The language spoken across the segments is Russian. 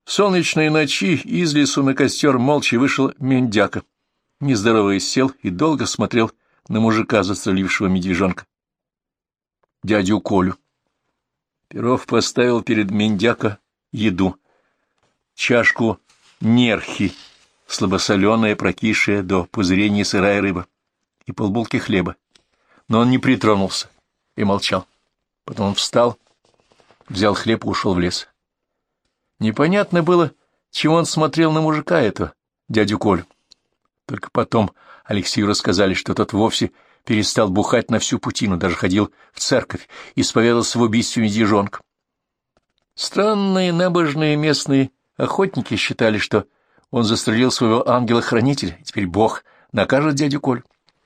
В солнечной ночи из лесу на костер молча вышел Мендяка. Нездоровый сел и долго смотрел на мужика, застрелившего медвежонка, дядю Колю. Перов поставил перед Мендяка еду. Чашку нерхи, слабосоленая, прокисшая до пузырений сырая рыба, и полбулки хлеба. Но он не притронулся и молчал. Потом он встал, взял хлеб и ушел в лес. Непонятно было, чего он смотрел на мужика этого, дядю Колю. Только потом Алексею рассказали, что тот вовсе перестал бухать на всю путину, даже ходил в церковь, исповедался в убийстве медвежонка. Странные набожные местные охотники считали, что он застрелил своего ангела-хранителя, и теперь Бог накажет дядю Колю.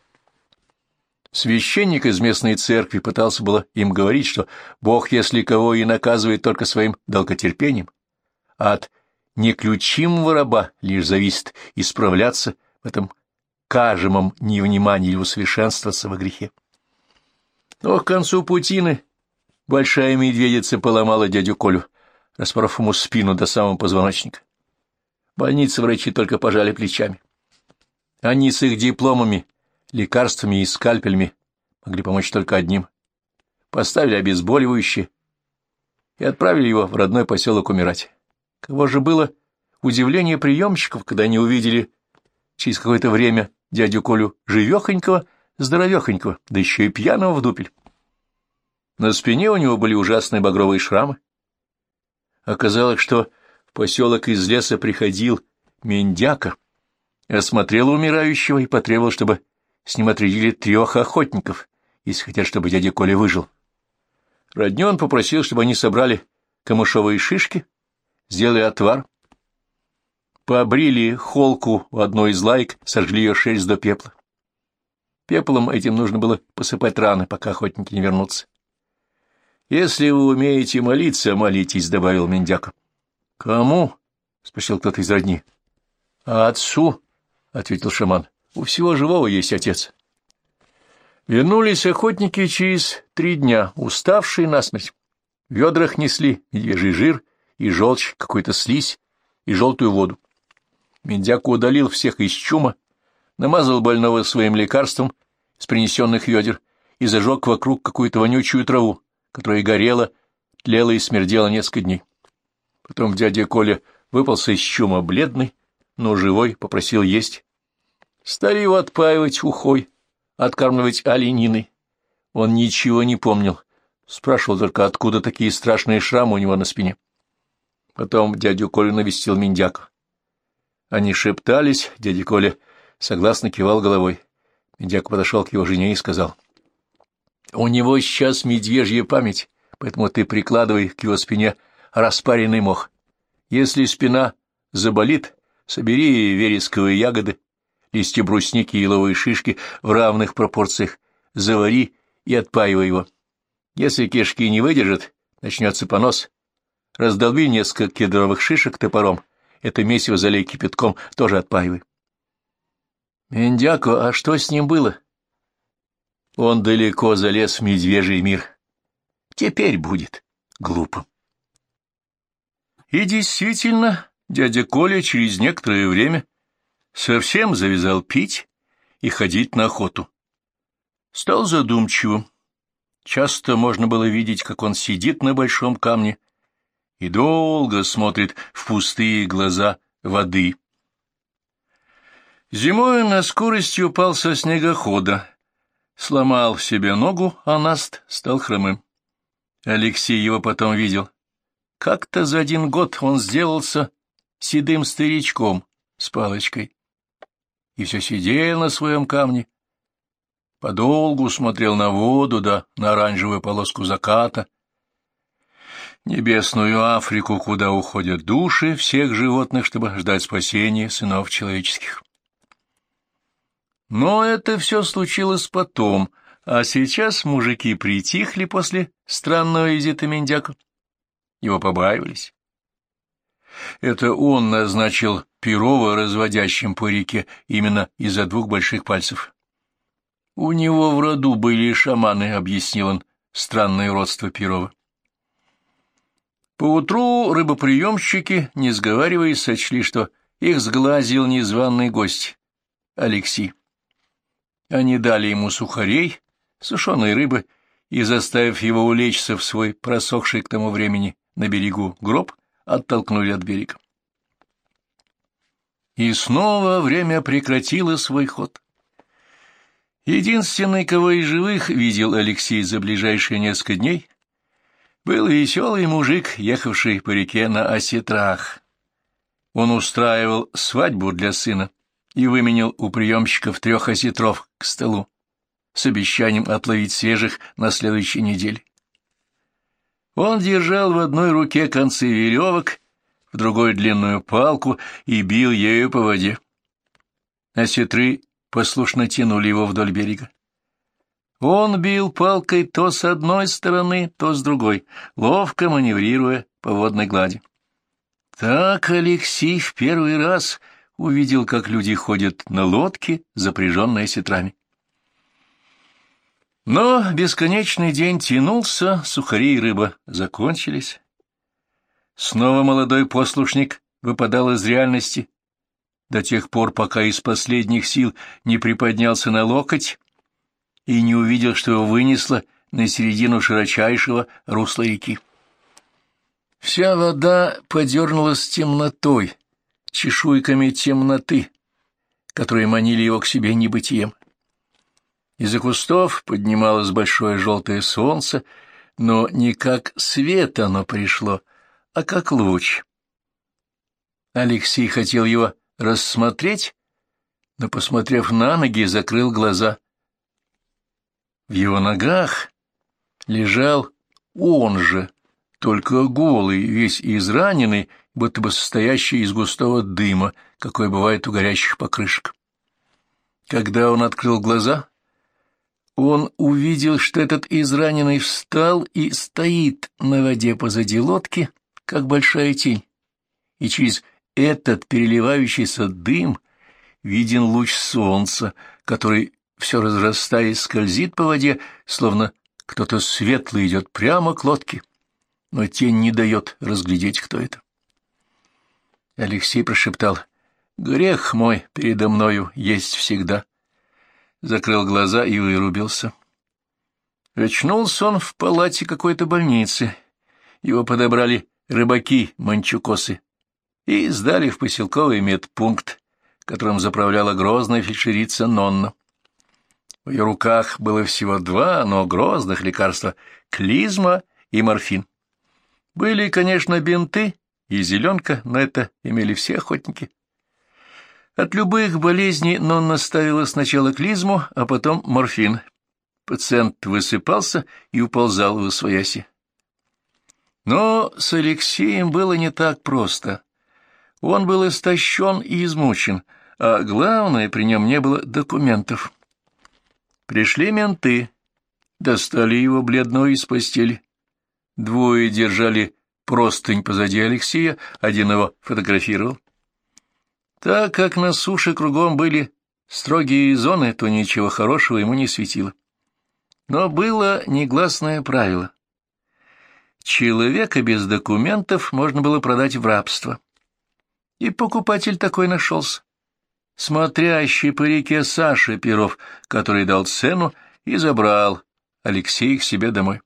Священник из местной церкви пытался было им говорить, что Бог, если кого и наказывает только своим долготерпением, а от неключимого раба лишь зависит исправляться в этом кажемом невнимании или усовершенствоваться во грехе. Но к концу путины большая медведица поломала дядю Колю, распоров ему спину до самого позвоночника. В больнице врачи только пожали плечами. Они с их дипломами, лекарствами и скальпелями могли помочь только одним. Поставили обезболивающее и отправили его в родной поселок умирать. Каково же было удивление приемщиков, когда они увидели через какое-то время дядю Колю живехонького, здоровехонького, да еще и пьяного в дупель. На спине у него были ужасные багровые шрамы. Оказалось, что в поселок из леса приходил Мендяка, осмотрел умирающего и потребовал, чтобы с ним отрядили 3 охотников, если хотят, чтобы дядя Коля выжил. Родню он попросил, чтобы они собрали камышовые шишки, сделали отвар, побрили холку у одной из лаек, сожгли ее шерсть до пепла. Пеплом этим нужно было посыпать раны, пока охотники не вернутся. — Если вы умеете молиться, молитесь, — добавил Мендяка. — Кому? — спросил кто-то из родни. — А отцу, — ответил шаман. — У всего живого есть отец. Вернулись охотники через 3 дня, уставшие насмерть. В ведрах несли медвежий жир и желчь, какую-то слизь и желтую воду. Мендяка удалил всех из чума, намазал больного своим лекарством с принесенных ведер и зажег вокруг какую-то вонючую траву, которая горела, тлела и смердела несколько дней. Потом дядя Коля выпался из чума бледный, но живой, попросил есть. Стали его отпаивать ухой, откармливать олениной. Он ничего не помнил, спрашивал только, откуда такие страшные шрамы у него на спине. Потом дядю Колю навестил Мендяка. Они шептались, дядя Коля согласно кивал головой. Мендяка подошел к его жене и сказал: — У него сейчас медвежья память, поэтому ты прикладывай к его спине распаренный мох. Если спина заболит, собери вересковые ягоды, листья брусники и еловые шишки в равных пропорциях, завари и отпаивай его. Если кишки не выдержат, начнется понос. Раздолби несколько кедровых шишек топором, это месиво залей кипятком, тоже отпаивай. — Мендяко, а что с ним было? — Он далеко залез в медвежий мир. Теперь будет глупо. И действительно, дядя Коля через некоторое время совсем завязал пить и ходить на охоту. Стал задумчивым. Часто можно было видеть, как он сидит на большом камне и долго смотрит в пустые глаза воды. Зимой на скорости упал со снегохода, сломал себе ногу, а наст стал хромым. Алексей его потом видел. Как-то за 1 год он сделался седым старичком с палочкой и все сидел на своем камне, подолгу смотрел на воду да на оранжевую полоску заката, небесную Африку, куда уходят души всех животных, чтобы ждать спасения сынов человеческих. Но это все случилось потом, а сейчас мужики притихли после странного визита Мендяка. Его побаивались. Это он назначил Перова разводящим по реке именно из-за 2 больших пальцев. У него в роду были шаманы, — объяснил он странное родство Перова. Поутру рыбоприемщики, не сговариваясь, сочли, что их сглазил незваный гость Алексей. Они дали ему сухарей, сушеной рыбы, и, заставив его улечься в свой просохший к тому времени на берегу гроб, оттолкнули от берега. И снова время прекратило свой ход. Единственный, кого из живых видел Алексей за ближайшие несколько дней, был веселый мужик, ехавший по реке на осетрах. Он устраивал свадьбу для сына и выменял у приемщиков 3 осетров к столу с обещанием отловить свежих на следующей неделе. Он держал в одной руке концы веревок, в другой длинную палку и бил ею по воде. Осетры послушно тянули его вдоль берега. Он бил палкой то с одной стороны, то с другой, ловко маневрируя по водной глади. Так Алексей в первый раз увидел, как люди ходят на лодке, запряженной осетрами. Но бесконечный день тянулся, сухари и рыба закончились. Снова молодой послушник выпадал из реальности, до тех пор, пока из последних сил не приподнялся на локоть и не увидел, что его вынесло на середину широчайшего русла реки. Вся вода подернулась темнотой, чешуйками темноты, которые манили его к себе небытием. Из-за кустов поднималось большое желтое солнце, но не как свет оно пришло, а как луч. Алексей хотел его рассмотреть, но, посмотрев на ноги, закрыл глаза. В его ногах лежал он же, только голый, весь израненный, будто бы состоящий из густого дыма, какой бывает у горящих покрышек. Когда он открыл глаза, он увидел, что этот израненный встал и стоит на воде позади лодки, как большая тень, и через этот переливающийся дым виден луч солнца, который, все разрастаясь, скользит по воде, словно кто-то светлый идет прямо к лодке, но тень не дает разглядеть, кто это. Алексей прошептал: «Грех мой передо мною есть всегда». Закрыл глаза и вырубился. Очнулся он в палате какой-то больницы. Его подобрали рыбаки-манчукосы и сдали в поселковый медпункт, которым заправляла грозная фельдшерица Нонна. В ее руках было всего 2, но грозных лекарства — клизма и морфин. Были, конечно, бинты и зеленка, но это имели все охотники. От любых болезней Нонна ставила сначала клизму, а потом морфин. Пациент высыпался и уползал в освояси. Но с Алексеем было не так просто. Он был истощен и измучен, а главное, при нем не было документов. Пришли менты, достали его бледного из постели. 2 держали простынь позади Алексея, 1 его фотографировал. Так как на суше кругом были строгие зоны, то ничего хорошего ему не светило. Но было негласное правило. Человека без документов можно было продать в рабство. И покупатель такой нашелся. Смотрящий по реке Саша Перов, который дал цену и забрал Алексея к себе домой.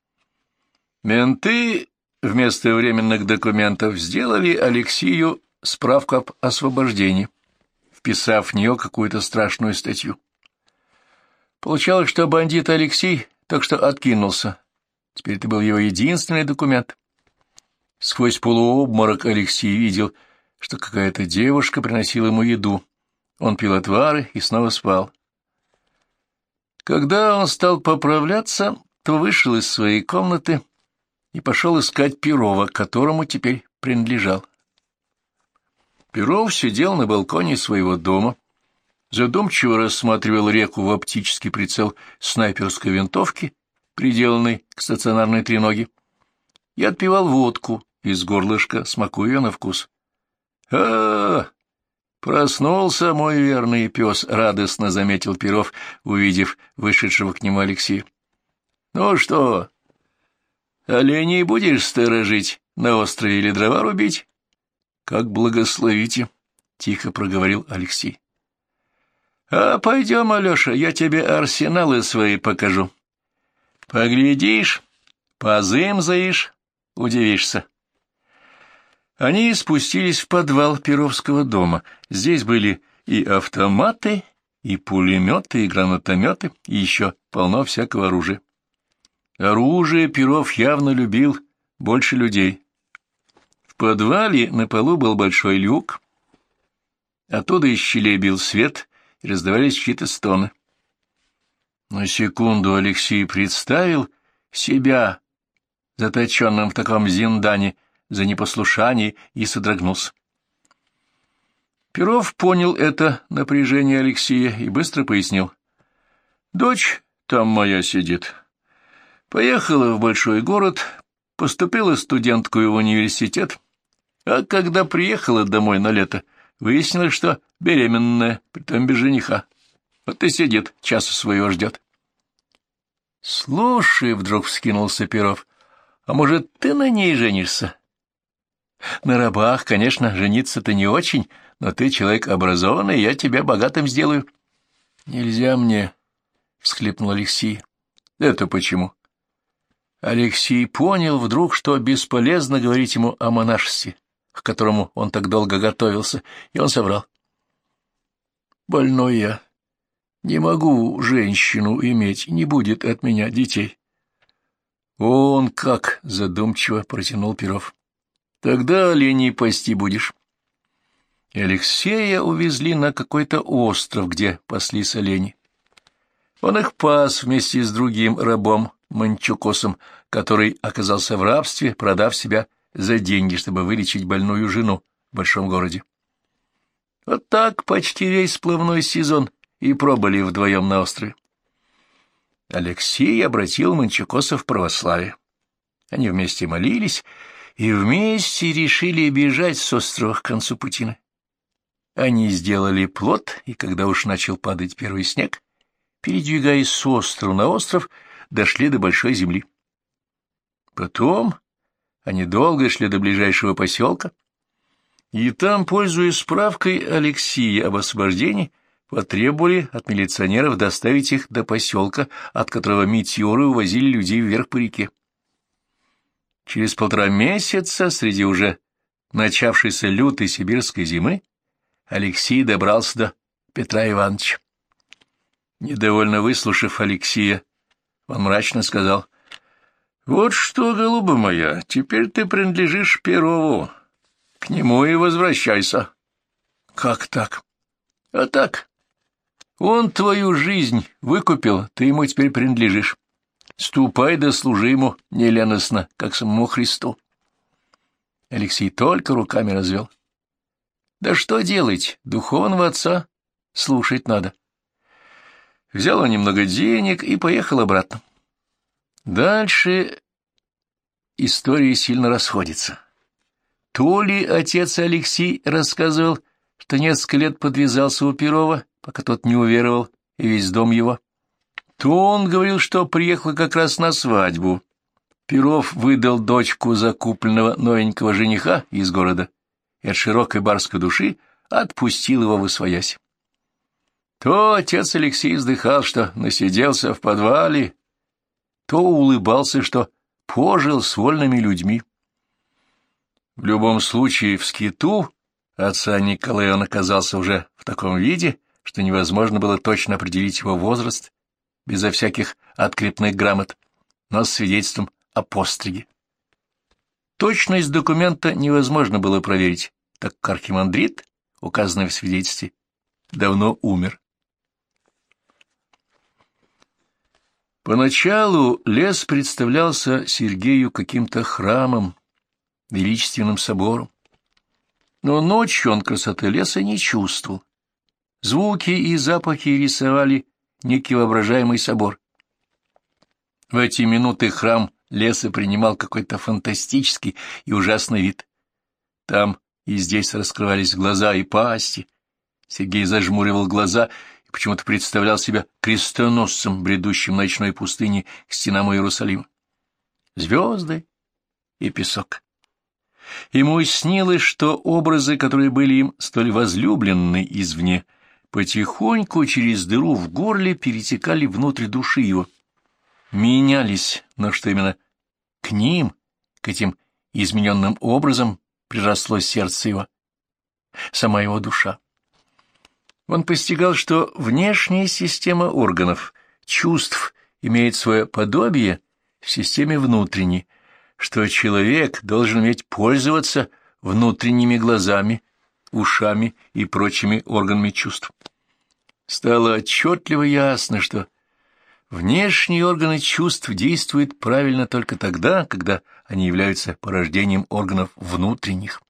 Менты вместо временных документов сделали Алексею справку об освобождении, вписав в нее какую-то страшную статью. Получалось, что бандит Алексей так что откинулся. Теперь это был его единственный документ. Сквозь полуобморок Алексей видел, что какая-то девушка приносила ему еду. Он пил отвары и снова спал. Когда он стал поправляться, то вышел из своей комнаты и пошел искать Перова, которому теперь принадлежал. Перов сидел на балконе своего дома, задумчиво рассматривал реку в оптический прицел снайперской винтовки, приделанной к стационарной треноге, и отпивал водку из горлышка, смакуя ее на вкус. Проснулся мой верный пес», — радостно заметил Перов, увидев вышедшего к нему Алексея. «Ну что, оленей будешь сторожить на острове или дрова рубить? — Как благословите, — тихо проговорил Алексей. — А пойдем, Алеша, я тебе арсеналы свои покажу. Поглядишь, позымзаешь, удивишься. Они спустились в подвал Перовского дома. Здесь были и автоматы, и пулеметы, и гранатометы, и еще полно всякого оружия. Оружие Перов явно любил больше людей. В подвале на полу был большой люк. Оттуда из щелей бил свет, и раздавались чьи-то стоны. На секунду Алексей представил себя заточенным в таком зиндане за непослушание и содрогнулся. Перов понял это напряжение Алексея и быстро пояснил. «Дочь там моя сидит. Поехала в большой город, поступила студенткой в университет, а когда приехала домой на лето, выяснилось, что беременная, притом без жениха. Вот и сидит, часу своего ждет». «Слушай», — вдруг вскинулся Перов, — «а может, ты на ней женишься? На рабах, конечно, жениться-то не очень, но ты человек образованный, я тебя богатым сделаю». «Нельзя мне», — всхлипнул Алексей. «Это почему?» Алексей понял вдруг, что бесполезно говорить ему о монашестве, к которому он так долго готовился, и он соврал. «Больной я. Не могу женщину иметь, не будет от меня детей». «Он как!» — задумчиво протянул Перов. «Тогда оленей пасти будешь». И Алексея увезли на какой-то остров, где паслись олени. Он их пас вместе с другим рабом, Манчукосом, который оказался в рабстве, продав себя за деньги, чтобы вылечить больную жену в большом городе. Вот так почти весь сплавной сезон и пробыли вдвоем на острове. Алексей обратил Манчукоса в православие. Они вместе молились и вместе решили бежать с острова к концу путины. Они сделали плот, и когда уж начал падать первый снег, передвигаясь с острова на остров, дошли до большой земли. Потом они долго шли до ближайшего поселка, и там, пользуясь справкой Алексея об освобождении, потребовали от милиционеров доставить их до поселка, от которого метеоры увозили людей вверх по реке. Через 1,5 месяца, среди уже начавшейся лютой сибирской зимы, Алексей добрался до Петра Ивановича. Недовольно выслушав Алексея, он мрачно сказал: «Вот что, голуба моя, теперь ты принадлежишь Перову. К нему и возвращайся». «Как так?» «А так. Он твою жизнь выкупил, ты ему теперь принадлежишь. Ступай да служи ему неленостно, как самому Христу». Алексей только руками развел. «Да что делать? Духовного отца слушать надо». Взял он немного денег и поехал обратно. Дальше история сильно расходится. То ли отец Алексей рассказывал, что несколько лет подвязался у Перова, пока тот не уверовал, и весь дом его, то он говорил, что приехал как раз на свадьбу. Перов выдал дочку закупленного новенького жениха из города и от широкой барской души отпустил его восвоясь. То отец Алексей вздыхал, что насиделся в подвале, то улыбался, что пожил с вольными людьми. В любом случае, в скиту отца Николая он оказался уже в таком виде, что невозможно было точно определить его возраст, безо всяких открепных грамот, но с свидетельством о постриге. Точность документа невозможно было проверить, так как архимандрит, указанный в свидетельстве, давно умер. Поначалу лес представлялся Сергею каким-то храмом, величественным собором. Но ночью он красоты леса не чувствовал. Звуки и запахи рисовали некий воображаемый собор. В эти минуты храм леса принимал какой-то фантастический и ужасный вид. Там и здесь раскрывались глаза и пасти. Сергей зажмуривал глаза и почему-то представлял себя крестоносцем, бредущим в ночной пустыне к стенам Иерусалима. Звезды и песок. Ему снилось, что образы, которые были им столь возлюбленны извне, потихоньку через дыру в горле перетекали внутрь души его, менялись, но что именно к ним, к этим измененным образом приросло сердце его, сама его душа. Он постигал, что внешняя система органов, чувств имеет свое подобие в системе внутренней, что человек должен уметь пользоваться внутренними глазами, ушами и прочими органами чувств. Стало отчетливо ясно, что внешние органы чувств действуют правильно только тогда, когда они являются порождением органов внутренних.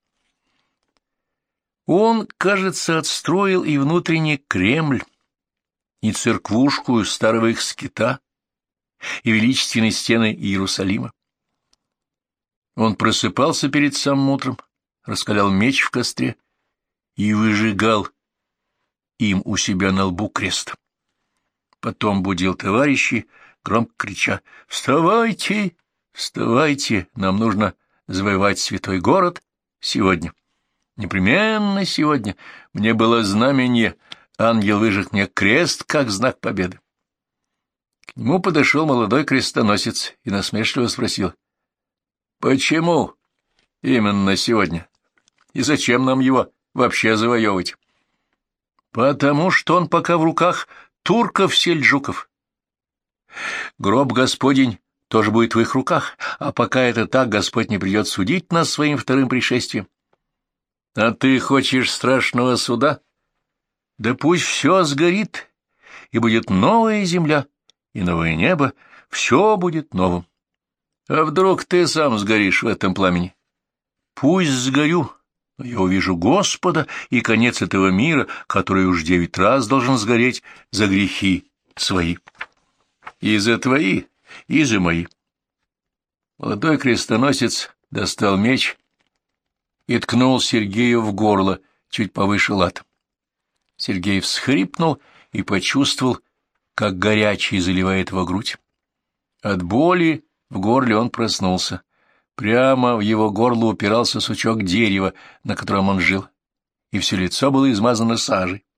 Он, кажется, отстроил и внутренний Кремль, и церквушку старого их скита, и величественные стены Иерусалима. Он просыпался перед самым утром, раскалял меч в костре и выжигал им у себя на лбу крест. Потом будил товарищей, громко крича: «Вставайте, вставайте, нам нужно завоевать святой город сегодня. Непременно сегодня. Мне было знамение, ангел выжег мне крест, как знак победы». К нему подошел молодой крестоносец и насмешливо спросил: «Почему именно сегодня? И зачем нам его вообще завоевывать?» «Потому что он пока в руках турков-сельджуков. Гроб Господень тоже будет в их руках, а пока это так, Господь не придет судить нас своим вторым пришествием. А ты хочешь страшного суда? Да пусть все сгорит, и будет новая земля, и новое небо, все будет новым. А вдруг ты сам сгоришь в этом пламени? Пусть сгорю, но я увижу Господа и конец этого мира, который уж 9 раз должен сгореть за грехи свои. И за твои, и за мои». Молодой крестоносец достал меч и ткнул Сергею в горло, чуть повыше лад. Сергей всхрипнул и почувствовал, как горячий заливает его грудь. От боли в горле он проснулся. Прямо в его горло упирался сучок дерева, на котором он жил, и все лицо было измазано сажей.